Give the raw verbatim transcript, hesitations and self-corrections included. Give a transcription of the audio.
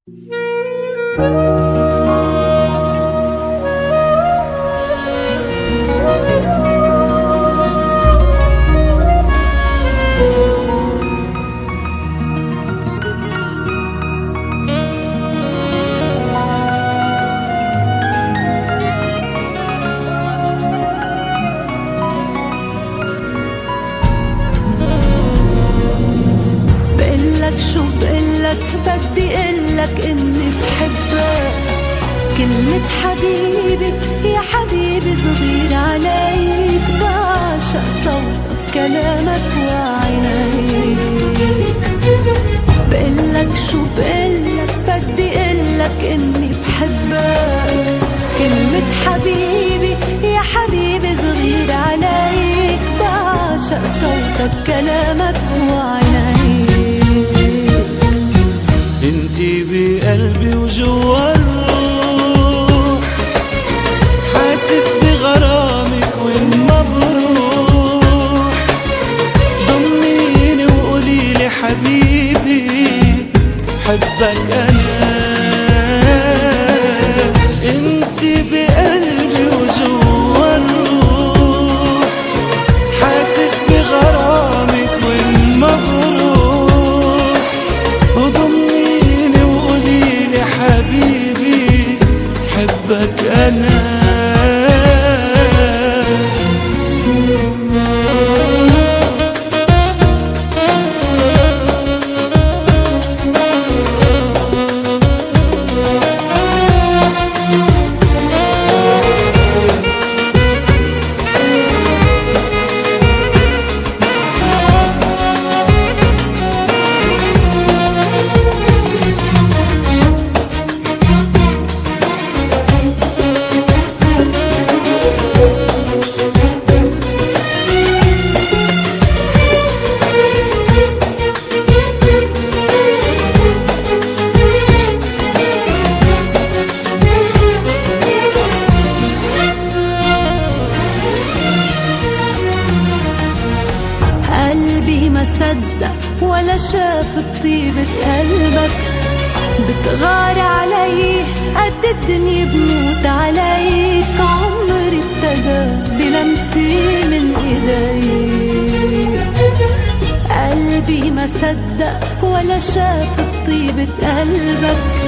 شو بقلك بدي قلك اني بحبك. كلمة حبيبي يا حبيبي صغير عليك، بعشق صوتك كلامك وعينيك. بقلك شو بقلك بدي قلك اني بحبك. كلمة حبيبي يا حبيبي صغير عليك، بعشق صوتك كلامك وعينيك. انتي بقلبي وجوا الروح، حاسس بغرامك وين ما بروح. ضميني وقوليلي حبيبي حبك انا. انتي بقلبي وجوا الروح، حاسس بغرامك وين ما بروح. وضميني وقوليلي حبيبي حبك أنا. ما صدق ولا شاف بطيبة قلبك. بتغار علي قد الدنيا بموت عليك. عمري ابتدى بلمسي من ايديك. قلبي ما صدق ولا شاف بطيبة قلبك.